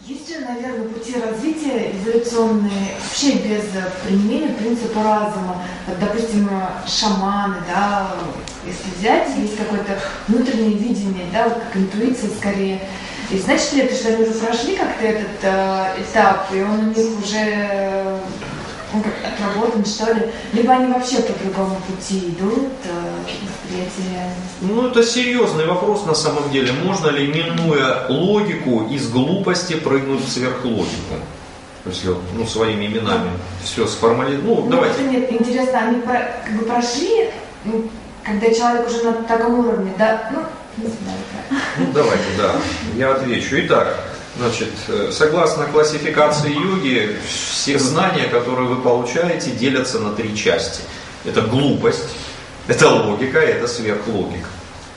Есть же, наверное, пути развития эволюционные вообще без применения принципа разума. Вот, допустим, шаманы, да, если взять, есть какое-то внутреннее видение, да, вот как интуиция скорее. И значит ли это, что они уже прошли как-то этот этап, и он у них уже отработан, что ли? Либо они вообще по другому пути идут, восприятие реальности? Ну, это серьезный вопрос на самом деле. Можно ли, минуя логику, из глупости прыгнуть в сверхлогику? Если вот, ну, своими именами все сформализовать. Ну, давайте. Нет, интересно, они как бы прошли, когда человек уже на таком уровне, да? Ну, не знаю. Ну, давайте, да, я отвечу. Итак, значит, согласно классификации йоги, все знания, которые вы получаете, делятся на 3 части. Это глупость, это логика, это сверхлогика.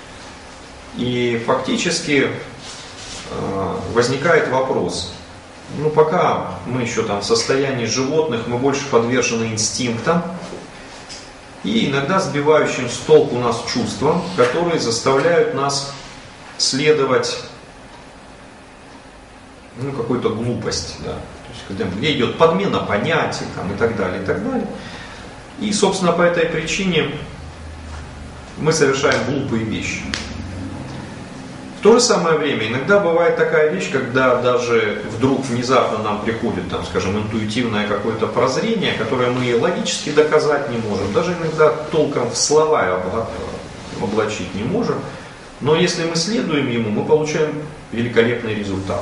И фактически возникает вопрос. Ну, пока мы еще там в состоянии животных, мы больше подвержены инстинктам и иногда сбивающим с толку нас чувствам, которые заставляют нас следовать какой-то глупости, да. То есть, где идет подмена понятий там, и так далее, и так далее. И, собственно, по этой причине мы совершаем глупые вещи. В то же самое время иногда бывает такая вещь, когда даже вдруг внезапно нам приходит, там, скажем, интуитивное какое-то прозрение, которое мы логически доказать не можем, даже иногда толком в слова облачить не можем, но если мы следуем ему, мы получаем великолепный результат.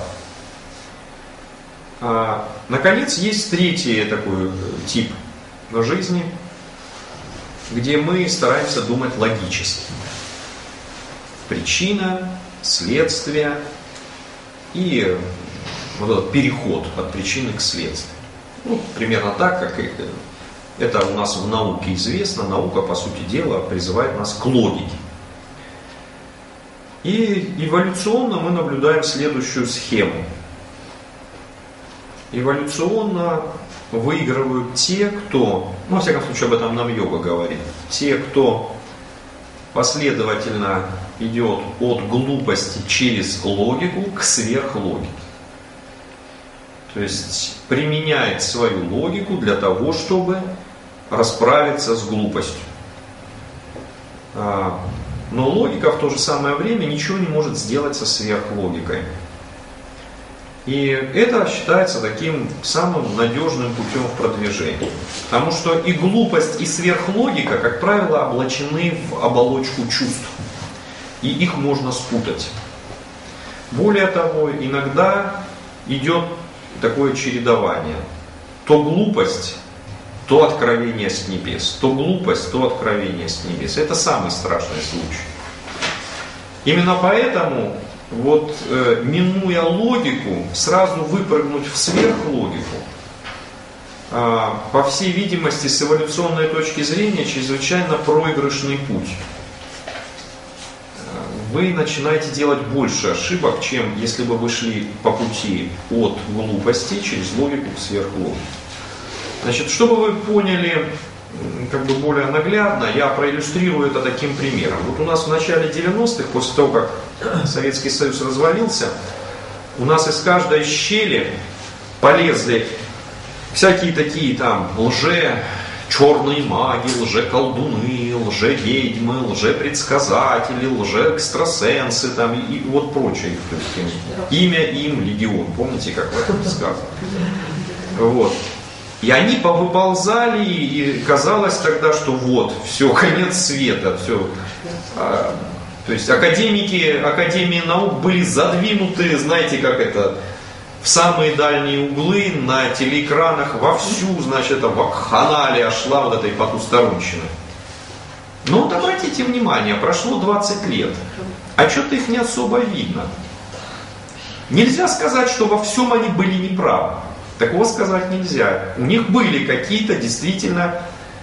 Наконец, есть третий такой тип жизни, где мы стараемся думать логически. Причина, следствие и вот этот переход от причины к следствию. Ну, примерно так, как это у нас в науке известно. Наука, по сути дела, призывает нас к логике. И эволюционно мы наблюдаем следующую схему. Эволюционно выигрывают те, кто, ну, во всяком случае, об этом нам йога говорит, те, кто последовательно идет от глупости через логику к сверхлогике. То есть применяет свою логику для того, чтобы расправиться с глупостью. Но логика в то же самое время ничего не может сделать со сверхлогикой. И это считается таким самым надежным путем в продвижении. Потому что и глупость, и сверхлогика, как правило, облачены в оболочку чувств. И их можно спутать. Более того, иногда идет такое чередование. То глупость, то откровение с небес. То глупость, то откровение с небес. Это самый страшный случай. Именно поэтому, вот, минуя логику, сразу выпрыгнуть в сверхлогику, по всей видимости, с эволюционной точки зрения, чрезвычайно проигрышный путь. Вы начинаете делать больше ошибок, чем если бы вы шли по пути от глупости через логику к сверхлогике. Значит, чтобы вы поняли как бы более наглядно, я проиллюстрирую это таким примером. Вот у нас в начале 90-х, после того, как Советский Союз развалился, у нас из каждой щели полезли всякие такие там черные маги, лже-колдуны, лже-ведьмы, лже-предсказатели, лже-экстрасенсы там, и вот прочее. То есть, имя им легион, помните, как в этом сказано? Вот. И они повыползали, и казалось тогда, что вот, все, конец света, все. То есть Академии наук были задвинуты, знаете, как это, в самые дальние углы, на телеэкранах вовсю, значит, вакханалия шла вот этой потусторонщины. Но вот обратите внимание, прошло 20 лет, а что-то их не особо видно. Нельзя сказать, что во всем они были неправы. Такого сказать нельзя. У них были какие-то действительно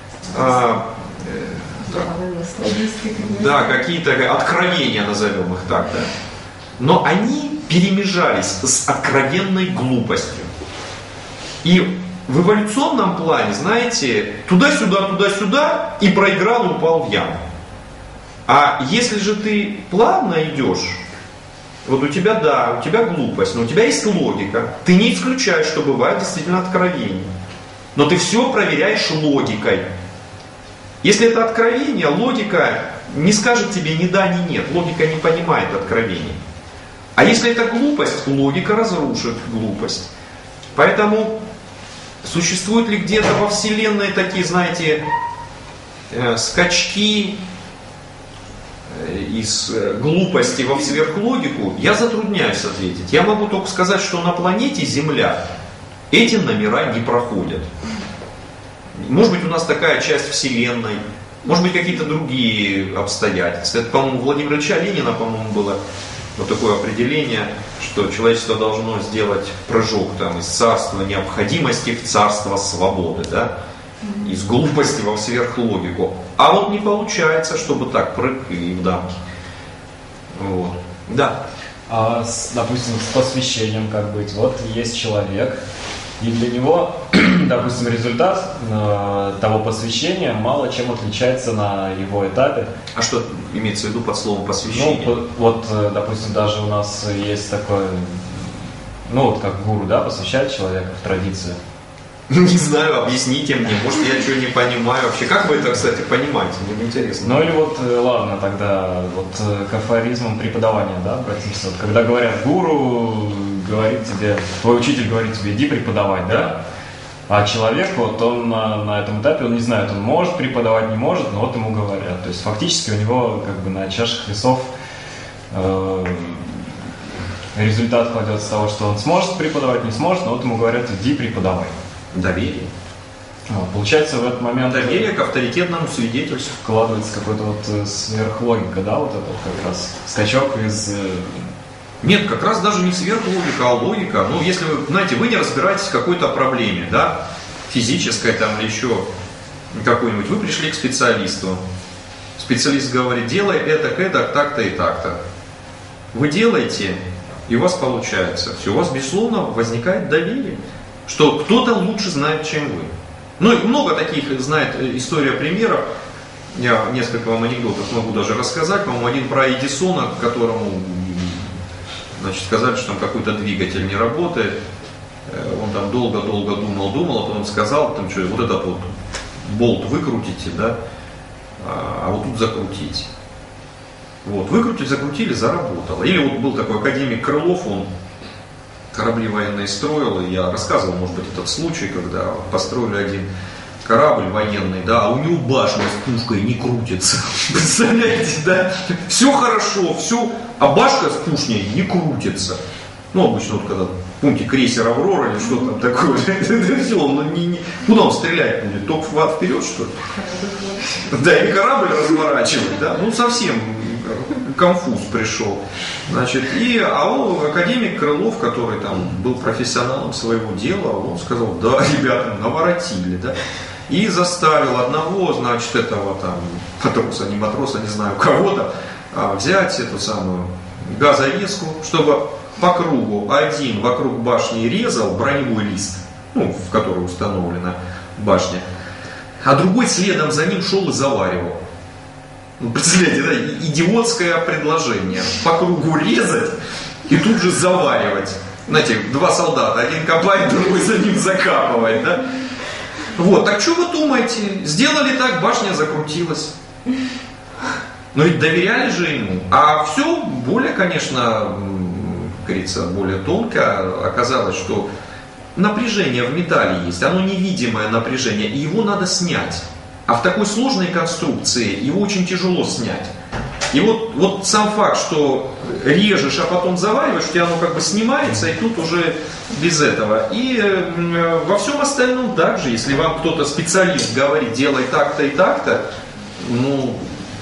какие-то откровения, назовем их так, да. Но они перемежались с откровенной глупостью. И в эволюционном плане, знаете, туда-сюда, и проиграл, и упал в яму. А если же ты плавно идешь, Вот у тебя, да, у тебя глупость, но у тебя есть логика. Ты не исключаешь, что бывает действительно откровение. Но ты все проверяешь логикой. Если это откровение, логика не скажет тебе ни да, ни нет. Логика не понимает откровений. А если это глупость, логика разрушит глупость. Поэтому существуют ли где-то во Вселенной такие, знаете, скачки из глупости во сверхлогику, я затрудняюсь ответить. Я могу только сказать, что на планете Земля эти номера не проходят. Может быть, у нас такая часть Вселенной, может быть, какие-то другие обстоятельства. Это, по-моему, у Владимира Ильича Ленина, по-моему, было вот такое определение, что человечество должно сделать прыжок там, из царства необходимости в царство свободы, да? Из глупости во сверхлогику. А вот не получается, чтобы так прыг и в дамки. Вот. Да. А допустим, с посвящением как быть? Вот есть человек, и для него, допустим, результат того посвящения мало чем отличается на его этапе. А что имеется в виду под словом посвящение? Ну, вот, допустим, даже у нас есть такое, ну вот как гуру, да, посвящает человека в традицию. Не знаю, объясните мне, может я что не понимаю вообще. Как вы это, кстати, понимаете? Мне интересно. Ну или вот, ладно, тогда вот к афоризмам преподавания, да, обратимся. Вот, когда говорят, гуру говорит тебе, твой учитель говорит тебе, иди преподавать, да? А человек, вот он на этом этапе, он не знает, он может преподавать, не может, но вот ему говорят. То есть фактически у него как бы на чашах весов результат кладет с того, что он сможет преподавать, не сможет, но вот ему говорят, иди преподавай. Доверие. Вот, получается, в этот момент доверие к авторитетному свидетельству. Вкладывается какой-то вот сверхлогика, да, вот этот как раз скачок из... Нет, как раз даже не сверхлогика, а логика. Ну, если вы, знаете, вы не разбираетесь в какой-то проблеме, да, физической там или еще какой-нибудь, вы пришли к специалисту. Специалист говорит, делай это, так-то и так-то. Вы делаете, и у вас получается. Все, у вас, безусловно, возникает доверие, что кто-то лучше знает, чем вы. Ну, и много таких знает история примеров. Я несколько вам анекдотов могу даже рассказать. По-моему, один про Эдисона, которому, значит, сказали, что там какой-то двигатель не работает. Он там долго-долго думал, а потом сказал, там, что вот этот вот болт выкрутите, да, а вот тут закрутите. Вот, выкрутили, закрутили, заработало. Или вот был такой академик Крылов, он корабли военные строил, и я рассказывал, может быть, этот случай, когда построили один корабль военный, да, а у него башня с пушкой не крутится. Представляете, да? Все хорошо, все, а башка с пушней не крутится. Ну, обычно, вот когда, помните, крейсер «Аврора» или что там такое, все, он куда он стрелять будет? Только вперед, что ли? Да, и корабль разворачивать, да, ну, совсем конфуз пришел. Значит, академик Крылов, который там был профессионалом своего дела, он сказал, да, ребята, наворотили, да, и заставил одного, значит, этого там матроса, не знаю, кого-то, взять эту самую газорезку, чтобы по кругу один вокруг башни резал броневой лист, ну, в который установлена башня, а другой следом за ним шел и заваривал. Представляете, да, идиотское предложение. По кругу резать и тут же заваривать. Знаете, два солдата, один копает, другой за ним закапывает, да? Вот, так что вы думаете? Сделали так, башня закрутилась. Но ведь доверяли же ему. А все более, конечно, как говорится, более тонко оказалось, что напряжение в металле есть, оно невидимое напряжение, и его надо снять. А в такой сложной конструкции его очень тяжело снять. И вот сам факт, что режешь, а потом завариваешь, у тебя оно как бы снимается, и тут уже без этого. И во всем остальном также, если вам кто-то, специалист, говорит, делай так-то и так-то, ну,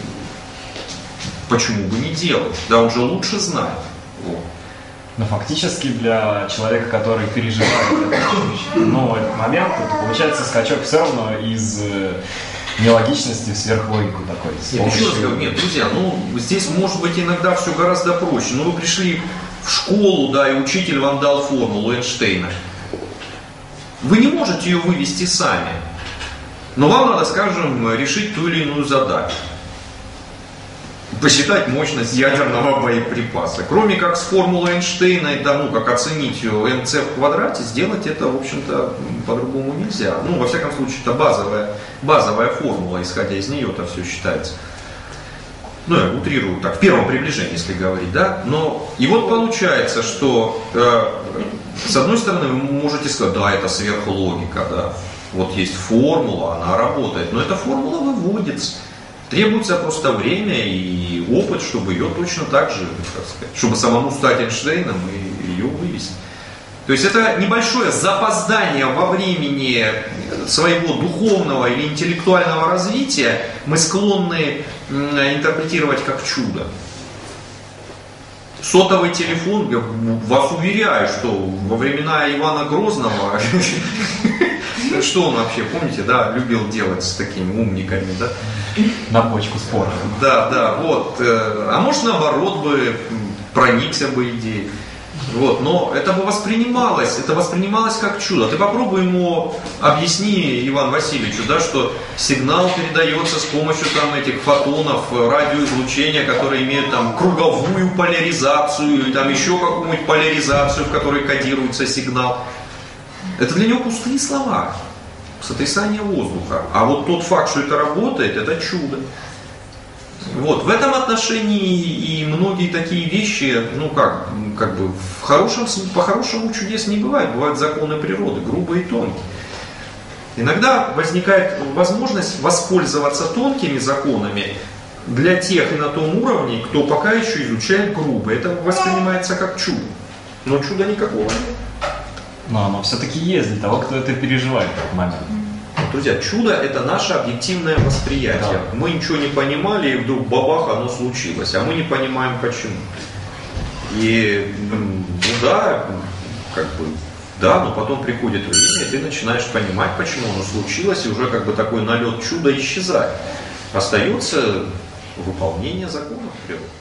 почему бы не делать? Да, он же лучше знает. Вот. Но фактически для человека, который переживает этот момент, это получается скачок все равно из нелогичности в сверхлогику такой. Нет, друзья, здесь может быть иногда все гораздо проще. Вы пришли в школу, да, и учитель вам дал формулу Эйнштейна. Вы не можете ее вывести сами. Но вам надо, скажем, решить ту или иную задачу. посчитать мощность ядерного боеприпаса. Кроме как с формулой Эйнштейна и тому, как оценить МЦ в квадрате, сделать это, в общем-то, по-другому нельзя. Ну, во всяком случае, это базовая формула, исходя из нее это все считается. Ну, я утрирую так, в первом приближении, если говорить, да. Но и вот получается, что с одной стороны вы можете сказать, да, это сверхлогика, да. Вот есть формула, она работает, но эта формула выводится. Требуется просто время и опыт, чтобы ее точно так же, так сказать, чтобы самому стать Эйнштейном и ее вывести. То есть это небольшое запоздание во времени своего духовного или интеллектуального развития мы склонны интерпретировать как чудо. Сотовый телефон, я вас уверяю, что во времена Ивана Грозного, что он вообще, помните, да, любил делать с такими умниками, да? На почку спора. Да, вот. А может, наоборот бы проникся бы идеей. Вот, но это бы воспринималось как чудо. Ты попробуй ему объясни, Иван Васильевичу, да, что сигнал передается с помощью там этих фотонов, радиоизлучения, которые имеют там круговую поляризацию, и там еще какую-нибудь поляризацию, в которой кодируется сигнал. Это для него пустые слова, сотрясание воздуха. А вот тот факт, что это работает, это чудо. Вот, в этом отношении и многие такие вещи, ну как бы по-хорошему чудес не бывает, бывают законы природы, грубые и тонкие. Иногда возникает возможность воспользоваться тонкими законами для тех и на том уровне, кто пока еще изучает грубо. Это воспринимается как чудо, но чуда никакого нет. Но оно все-таки есть для того, кто это переживает в этот момент. Друзья, чудо – это наше объективное восприятие. Да. Мы ничего не понимали, и вдруг бабах, оно случилось, а мы не понимаем почему. И но потом приходит время, и ты начинаешь понимать, почему оно случилось, и уже как бы такой налет чуда исчезает. Остается выполнение законов природы.